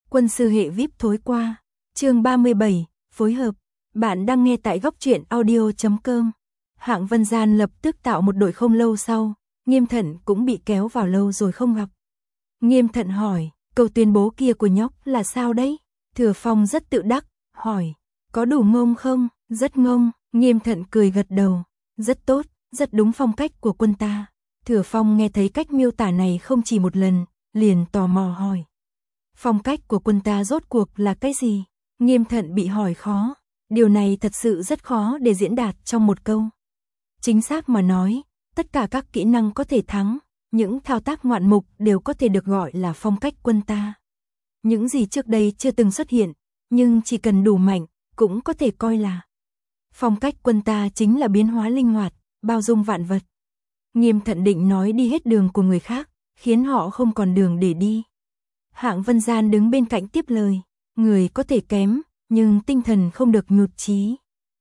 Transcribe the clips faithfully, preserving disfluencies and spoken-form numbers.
Quân sư hệ vi ai pi thối qua. Chương ba mươi bảy, phối hợp. Bạn đang nghe tại góc truyện audio chấm com. Hạng Vân Gian lập tức tạo một đội không lâu sau, Nghiêm Thận cũng bị kéo vào lâu rồi không gặp. Nghiêm Thận hỏi, câu tuyên bố kia của nhóc là sao đấy? Thừa Phong rất tự đắc, hỏi, có đủ ngông không? Rất ngông. Nghiêm Thận cười gật đầu, rất tốt, rất đúng phong cách của quân ta. Thừa Phong nghe thấy cách miêu tả này không chỉ một lần, liền tò mò hỏi. Phong cách của quân ta rốt cuộc là cái gì? Nghiêm Thận bị hỏi khó, điều này thật sự rất khó để diễn đạt trong một câu. Chính xác mà nói, tất cả các kỹ năng có thể thắng, những thao tác ngoạn mục đều có thể được gọi là phong cách quân ta. Những gì trước đây chưa từng xuất hiện, nhưng chỉ cần đủ mạnh, cũng có thể coi là. Phong cách quân ta chính là biến hóa linh hoạt, bao dung vạn vật. Nghiêm Thận định nói đi hết đường của người khác, khiến họ không còn đường để đi. Hạng Vân Gian đứng bên cạnh tiếp lời, người có thể kém, nhưng tinh thần không được nhụt chí.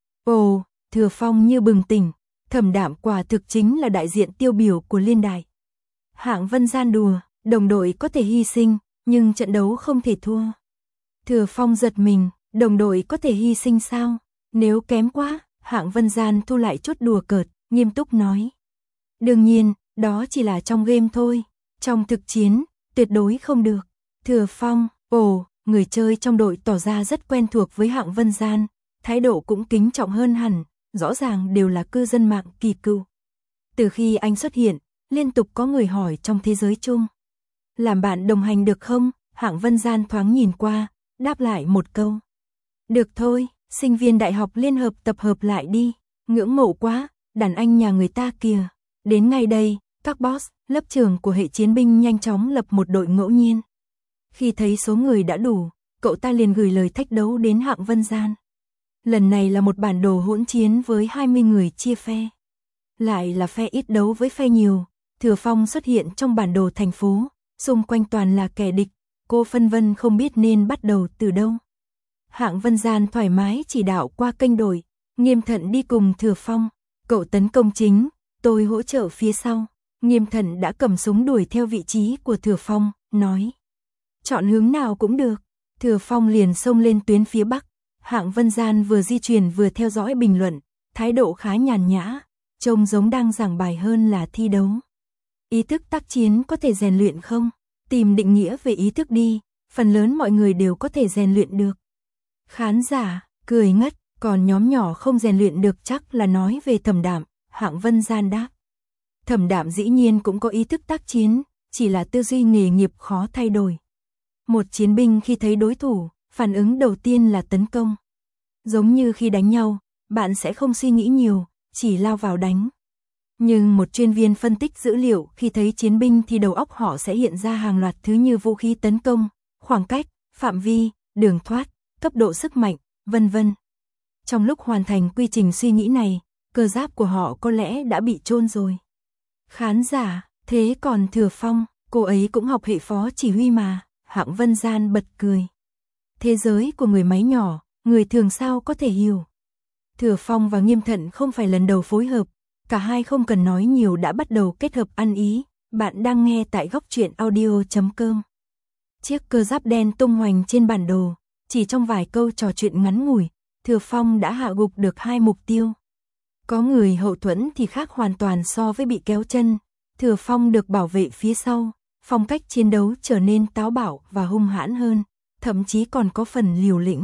Ồ, Thừa Phong như bừng tỉnh, Thẩm Đạm quả thực chính là đại diện tiêu biểu của liên đại. Hạng Vân Gian đùa, đồng đội có thể hy sinh, nhưng trận đấu không thể thua. Thừa Phong giật mình, đồng đội có thể hy sinh sao? Nếu kém quá, Hạng Vân Gian thu lại chút đùa cợt, nghiêm túc nói. Đương nhiên, đó chỉ là trong game thôi, trong thực chiến, tuyệt đối không được. Thừa Phong, ồ, người chơi trong đội tỏ ra rất quen thuộc với Hạng Vân Gian, thái độ cũng kính trọng hơn hẳn, rõ ràng đều là cư dân mạng kỳ cựu. Từ khi anh xuất hiện, liên tục có người hỏi trong thế giới chung. Làm bạn đồng hành được không? Hạng Vân Gian thoáng nhìn qua, đáp lại một câu. Được thôi, sinh viên đại học liên hợp tập hợp lại đi, ngưỡng mộ quá, đàn anh nhà người ta kìa. Đến ngay đây, các boss, lớp trưởng của hệ chiến binh nhanh chóng lập một đội ngẫu nhiên. Khi thấy số người đã đủ, cậu ta liền gửi lời thách đấu đến Hạng Vân Gian. Lần này là một bản đồ hỗn chiến với hai mươi người chia phe. Lại là phe ít đấu với phe nhiều. Thừa Phong xuất hiện trong bản đồ thành phố, xung quanh toàn là kẻ địch, cô phân vân không biết nên bắt đầu từ đâu. Hạng Vân Gian thoải mái chỉ đạo qua kênh đội, Nghiêm Thận đi cùng Thừa Phong, cậu tấn công chính, tôi hỗ trợ phía sau. Nghiêm Thận đã cầm súng đuổi theo vị trí của Thừa Phong, nói. Chọn hướng nào cũng được. Thừa Phong liền xông lên tuyến phía Bắc. Hạng Vân Gian vừa di chuyển vừa theo dõi bình luận, thái độ khá nhàn nhã, trông giống đang giảng bài hơn là thi đấu. Ý thức tác chiến có thể rèn luyện không? Tìm định nghĩa về ý thức đi, phần lớn mọi người đều có thể rèn luyện được. Khán giả, cười ngất, còn nhóm nhỏ không rèn luyện được chắc là nói về Thẩm Đạm, Hạng Vân Gian đáp. Thẩm Đạm dĩ nhiên cũng có ý thức tác chiến, chỉ là tư duy nghề nghiệp khó thay đổi. Một chiến binh khi thấy đối thủ, phản ứng đầu tiên là tấn công. Giống như khi đánh nhau, bạn sẽ không suy nghĩ nhiều, chỉ lao vào đánh. Nhưng một chuyên viên phân tích dữ liệu khi thấy chiến binh thì đầu óc họ sẽ hiện ra hàng loạt thứ như vũ khí tấn công, khoảng cách, phạm vi, đường thoát, cấp độ sức mạnh, vân vân. Trong lúc hoàn thành quy trình suy nghĩ này, cơ giáp của họ có lẽ đã bị chôn rồi. Khán giả, thế còn Thừa Phong, cô ấy cũng học hệ phó chỉ huy mà. Hạng Vân Gian bật cười. Thế giới của người máy nhỏ, người thường sao có thể hiểu. Thừa Phong và Nghiêm Thận không phải lần đầu phối hợp, cả hai không cần nói nhiều đã bắt đầu kết hợp ăn ý. Bạn đang nghe tại góc truyện audio chấm com. Chiếc cơ giáp đen tung hoành trên bản đồ, chỉ trong vài câu trò chuyện ngắn ngủi, Thừa Phong đã hạ gục được hai mục tiêu. Có người hậu thuẫn thì khác hoàn toàn so với bị kéo chân, Thừa Phong được bảo vệ phía sau. Phong cách chiến đấu trở nên táo bạo và hung hãn hơn, thậm chí còn có phần liều lĩnh.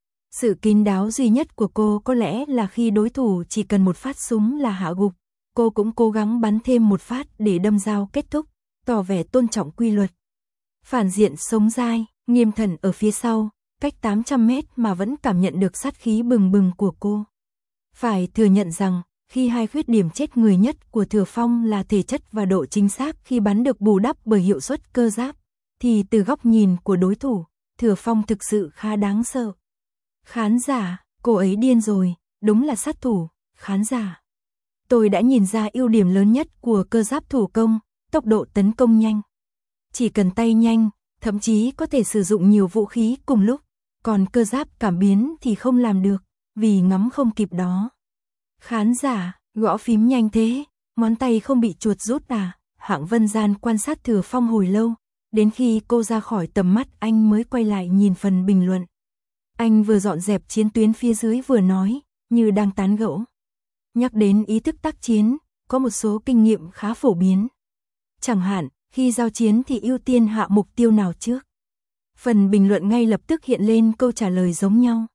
Sự kín đáo duy nhất của cô có lẽ là khi đối thủ chỉ cần một phát súng là hạ gục, cô cũng cố gắng bắn thêm một phát để đâm dao kết thúc, tỏ vẻ tôn trọng quy luật. Phản diện sống dai, Nghiêm Thận ở phía sau, cách tám trăm mét mà vẫn cảm nhận được sát khí bừng bừng của cô. Phải thừa nhận rằng, khi hai khuyết điểm chết người nhất của Thừa Phong là thể chất và độ chính xác khi bắn được bù đắp bởi hiệu suất cơ giáp, thì từ góc nhìn của đối thủ, Thừa Phong thực sự khá đáng sợ. Khán giả, cô ấy điên rồi, đúng là sát thủ. Khán giả, tôi đã nhìn ra ưu điểm lớn nhất của cơ giáp thủ công, tốc độ tấn công nhanh. Chỉ cần tay nhanh, thậm chí có thể sử dụng nhiều vũ khí cùng lúc, còn cơ giáp cảm biến thì không làm được, vì ngắm không kịp đó. Khán giả, gõ phím nhanh thế, ngón tay không bị chuột rút à? Hạng Vân Gian quan sát Thừa Phong hồi lâu, Đến khi cô ra khỏi tầm mắt anh mới quay lại nhìn phần bình luận. Anh vừa dọn dẹp chiến tuyến phía dưới vừa nói, như đang tán gẫu. Nhắc đến ý thức tác chiến, có một số kinh nghiệm khá phổ biến. Chẳng hạn, khi giao chiến thì ưu tiên hạ mục tiêu nào trước. Phần bình luận ngay lập tức hiện lên câu trả lời giống nhau.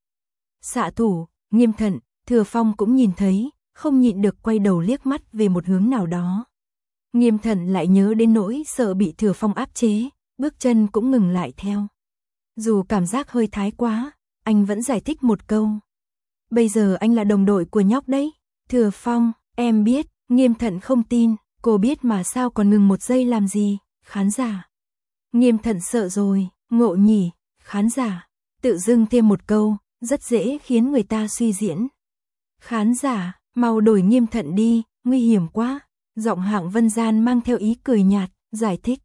Xạ thủ, Nghiêm Thận, Thừa Phong cũng nhìn thấy, không nhịn được quay đầu liếc mắt về một hướng nào đó. Nghiêm Thận lại nhớ đến nỗi sợ bị Thừa Phong áp chế, bước chân cũng ngừng lại theo. Dù cảm giác hơi thái quá, anh vẫn giải thích một câu. Bây giờ anh là đồng đội của nhóc đấy. Thừa Phong, em biết. Nghiêm Thận không tin, cô biết mà sao còn ngừng một giây làm gì, khán giả. Nghiêm Thận sợ rồi, ngộ nhỉ, khán giả. Tự dưng thêm một câu, rất dễ khiến người ta suy diễn. Khán giả, mau đổi Nghiêm Thận đi, nguy hiểm quá. Giọng Hạng Vân Gian mang theo ý cười nhạt, giải thích.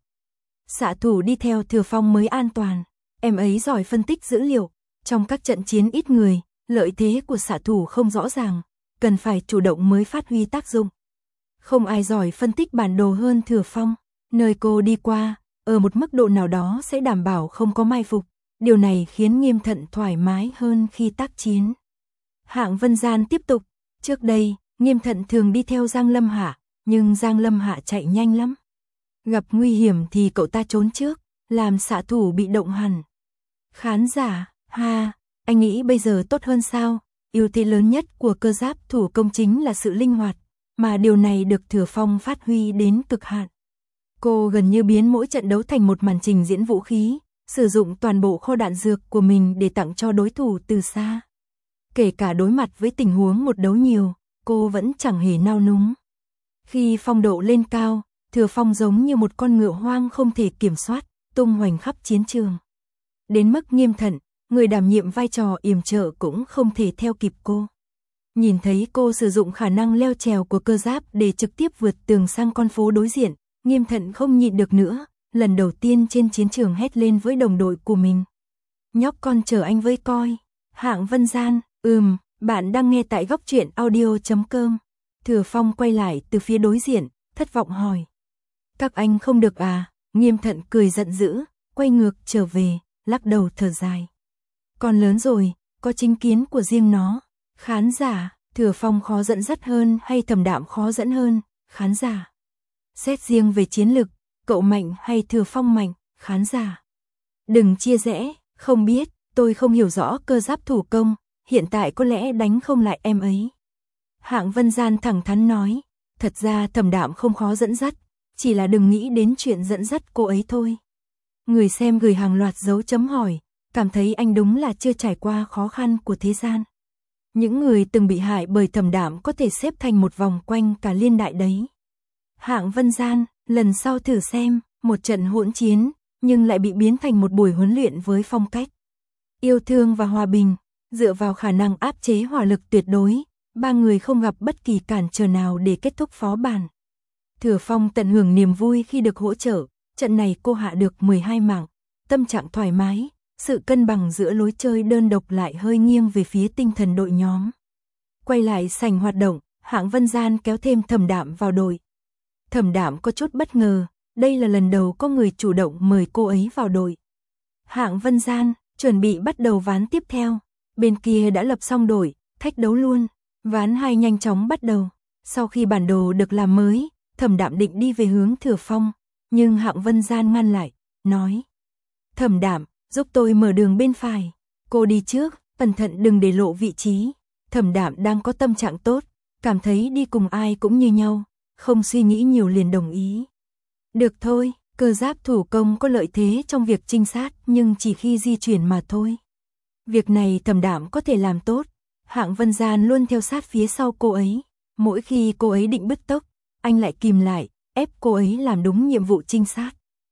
Xạ thủ đi theo Thừa Phong mới an toàn. Em ấy giỏi phân tích dữ liệu. Trong các trận chiến ít người, lợi thế của xạ thủ không rõ ràng, cần phải chủ động mới phát huy tác dụng. Không ai giỏi phân tích bản đồ hơn Thừa Phong. Nơi cô đi qua, ở một mức độ nào đó sẽ đảm bảo không có mai phục. Điều này khiến Nghiêm Thận thoải mái hơn khi tác chiến. Hạng Vân Gian tiếp tục. Trước đây, Nghiêm Thận thường đi theo Giang Lâm Hạ, nhưng Giang Lâm Hạ chạy nhanh lắm. Gặp nguy hiểm thì cậu ta trốn trước, làm xạ thủ bị động hẳn. Khán giả, ha, anh nghĩ bây giờ tốt hơn sao? Ưu thế lớn nhất của cơ giáp thủ công chính là sự linh hoạt, mà điều này được Thừa Phong phát huy đến cực hạn. Cô gần như biến mỗi trận đấu thành một màn trình diễn vũ khí, sử dụng toàn bộ kho đạn dược của mình để tặng cho đối thủ từ xa. Kể cả đối mặt với tình huống một đấu nhiều, cô vẫn chẳng hề nao núng. Khi phong độ lên cao, Thừa Phong giống như một con ngựa hoang không thể kiểm soát, tung hoành khắp chiến trường. Đến mức Nghiêm Thận, người đảm nhiệm vai trò yểm trợ cũng không thể theo kịp cô. Nhìn thấy cô sử dụng khả năng leo trèo của cơ giáp để trực tiếp vượt tường sang con phố đối diện, Nghiêm Thận không nhịn được nữa, lần đầu tiên trên chiến trường hét lên với đồng đội của mình. Nhóc con chờ anh với coi. Hạng Vân Gian, ừm, bạn đang nghe tại góc truyện audio chấm com. Thừa Phong quay lại từ phía đối diện, thất vọng hỏi. Các anh không được à? Nghiêm Thận cười giận dữ, quay ngược trở về, lắc đầu thở dài. Con lớn rồi, có chính kiến của riêng nó. Khán giả, Thừa Phong khó dẫn dắt hơn hay Thẩm Đạm khó dẫn hơn? Khán giả. Xét riêng về chiến lực, cậu mạnh hay Thừa Phong mạnh? Khán giả. Đừng chia rẽ, không biết, tôi không hiểu rõ cơ giáp thủ công, hiện tại có lẽ đánh không lại em ấy. Hạng Vân Gian thẳng thắn nói, thật ra Thẩm Đạm không khó dẫn dắt, chỉ là đừng nghĩ đến chuyện dẫn dắt cô ấy thôi. Người xem gửi hàng loạt dấu chấm hỏi, cảm thấy anh đúng là chưa trải qua khó khăn của thế gian. Những người từng bị hại bởi Thẩm Đạm có thể xếp thành một vòng quanh cả liên đại đấy. Hạng Vân Gian, lần sau thử xem, một trận hỗn chiến, nhưng lại bị biến thành một buổi huấn luyện với phong cách yêu thương và hòa bình, dựa vào khả năng áp chế hỏa lực tuyệt đối, ba người không gặp bất kỳ cản trở nào để kết thúc phó bản. Thừa Phong tận hưởng niềm vui khi được hỗ trợ, trận này cô hạ được mười hai mạng, tâm trạng thoải mái, sự cân bằng giữa lối chơi đơn độc lại hơi nghiêng về phía tinh thần đội nhóm. Quay lại sảnh hoạt động, Hạng Vân Gian kéo thêm Thẩm Đạm vào đội. Thẩm Đạm có chút bất ngờ, đây là lần đầu có người chủ động mời cô ấy vào đội. Hạng Vân Gian, chuẩn bị bắt đầu ván tiếp theo. Bên kia đã lập xong đội, thách đấu luôn. Ván hai nhanh chóng bắt đầu. Sau khi bản đồ được làm mới, Thẩm Đạm định đi về hướng Thừa Phong, nhưng Hạng Vân Gian ngăn lại, nói. Thẩm Đạm, giúp tôi mở đường bên phải. Cô đi trước, cẩn thận đừng để lộ vị trí. Thẩm Đạm đang có tâm trạng tốt, cảm thấy đi cùng ai cũng như nhau, không suy nghĩ nhiều liền đồng ý. Được thôi, cơ giáp thủ công có lợi thế trong việc trinh sát nhưng chỉ khi di chuyển mà thôi. Việc này Thẩm Đạm có thể làm tốt. Hạng Vân Gian luôn theo sát phía sau cô ấy. Mỗi khi cô ấy định bứt tốc, anh lại kìm lại, ép cô ấy làm đúng nhiệm vụ trinh sát.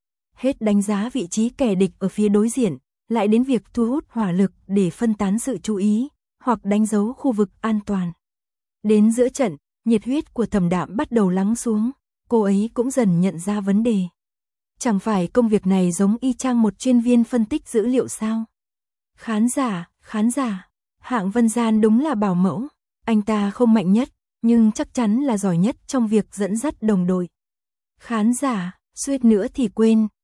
Hết đánh giá vị trí kẻ địch ở phía đối diện, lại đến việc thu hút hỏa lực để phân tán sự chú ý, hoặc đánh dấu khu vực an toàn. Đến giữa trận, nhiệt huyết của Thẩm Đạm bắt đầu lắng xuống, cô ấy cũng dần nhận ra vấn đề. Chẳng phải công việc này giống y chang một chuyên viên phân tích dữ liệu sao? Khán giả, khán giả, Hạng Vân Gian đúng là bảo mẫu, anh ta không mạnh nhất, nhưng chắc chắn là giỏi nhất trong việc dẫn dắt đồng đội. Khán giả, suýt nữa thì quên,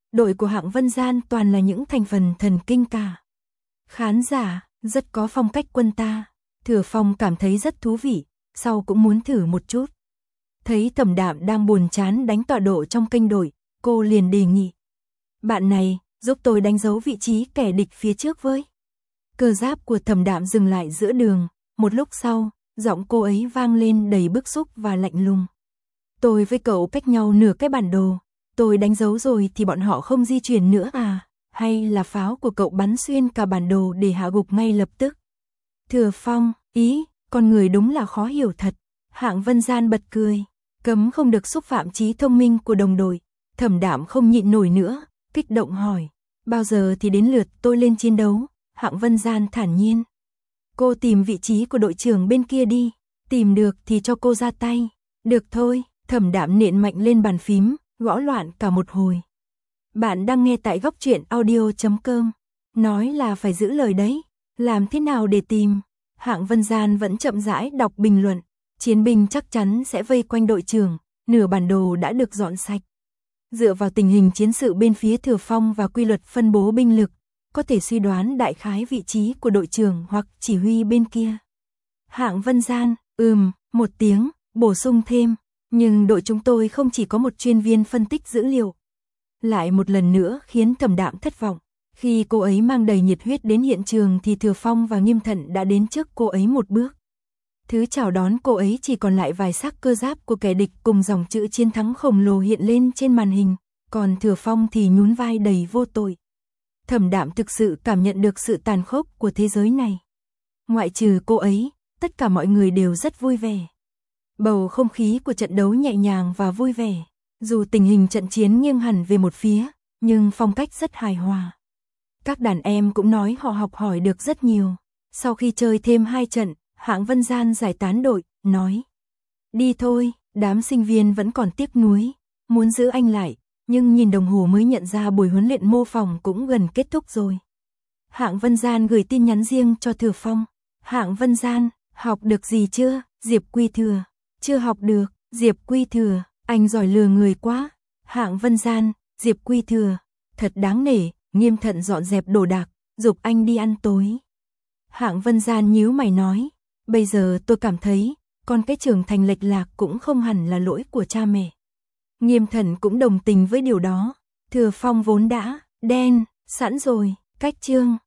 đội của Hạng Vân Gian toàn là những thành phần thần kinh cả. Khán giả, rất có phong cách quân ta. Thừa Phong cảm thấy rất thú vị, sau cũng muốn thử một chút. Thấy Thẩm Đạm đang buồn chán đánh tọa độ trong kênh đội, cô liền đề nghị. Bạn này, giúp tôi đánh dấu vị trí kẻ địch phía trước với. Cơ giáp của Thẩm Đạm dừng lại giữa đường, một lúc sau, giọng cô ấy vang lên đầy bức xúc và lạnh lùng. Tôi với cậu cách nhau nửa cái bản đồ, tôi đánh dấu rồi thì bọn họ không di chuyển nữa à, hay là pháo của cậu bắn xuyên cả bản đồ để hạ gục ngay lập tức. Thừa Phong, ý, con người đúng là khó hiểu thật. Hạng Vân Gian bật cười, cấm không được xúc phạm trí thông minh của đồng đội. Thẩm Đạm không nhịn nổi nữa, kích động hỏi, bao giờ thì đến lượt tôi lên chiến đấu? Hạng Vân Gian thản nhiên. Cô tìm vị trí của đội trưởng bên kia đi, tìm được thì cho cô ra tay. Được thôi, Thẩm Đạm nện mạnh lên bàn phím, gõ loạn cả một hồi. Bạn đang nghe tại góc truyện audio chấm com. Nói là phải giữ lời đấy, làm thế nào để tìm? Hạng Vân Gian vẫn chậm rãi đọc bình luận. Chiến binh chắc chắn sẽ vây quanh đội trưởng, nửa bản đồ đã được dọn sạch. Dựa vào tình hình chiến sự bên phía Thừa Phong và quy luật phân bố binh lực, có thể suy đoán đại khái vị trí của đội trưởng hoặc chỉ huy bên kia. Hạng Vân Gian, ừm, một tiếng, bổ sung thêm, nhưng đội chúng tôi không chỉ có một chuyên viên phân tích dữ liệu. Lại một lần nữa khiến Thẩm Đạm thất vọng. Khi cô ấy mang đầy nhiệt huyết đến hiện trường thì Thừa Phong và Nghiêm Thận đã đến trước cô ấy một bước. Thứ chào đón cô ấy chỉ còn lại vài xác cơ giáp của kẻ địch cùng dòng chữ chiến thắng khổng lồ hiện lên trên màn hình, còn Thừa Phong thì nhún vai đầy vô tội. Thẩm Đạm thực sự cảm nhận được sự tàn khốc của thế giới này. Ngoại trừ cô ấy, tất cả mọi người đều rất vui vẻ. Bầu không khí của trận đấu nhẹ nhàng và vui vẻ. Dù tình hình trận chiến nghiêng hẳn về một phía, nhưng phong cách rất hài hòa. Các đàn em cũng nói họ học hỏi được rất nhiều. Sau khi chơi thêm hai trận, Hạng Vân Gian giải tán đội, nói. Đi thôi, đám sinh viên vẫn còn tiếc nuối, muốn giữ anh lại, nhưng nhìn đồng hồ mới nhận ra buổi huấn luyện mô phỏng cũng gần kết thúc rồi. Hạng Vân Gian gửi tin nhắn riêng cho Thừa Phong. Hạng Vân Gian, học được gì chưa? Diệp Quy Thừa. Chưa học được, Diệp Quy Thừa, anh giỏi lừa người quá. Hạng Vân Gian, Diệp Quy Thừa, thật đáng nể. Nghiêm Thận dọn dẹp đồ đạc, giục anh đi ăn tối. Hạng Vân Gian nhíu mày nói, bây giờ tôi cảm thấy, con cái trưởng thành lệch lạc cũng không hẳn là lỗi của cha mẹ. Nghiêm Thận cũng đồng tình với điều đó. Thừa Phong vốn đã đen, sẵn rồi, cách chương.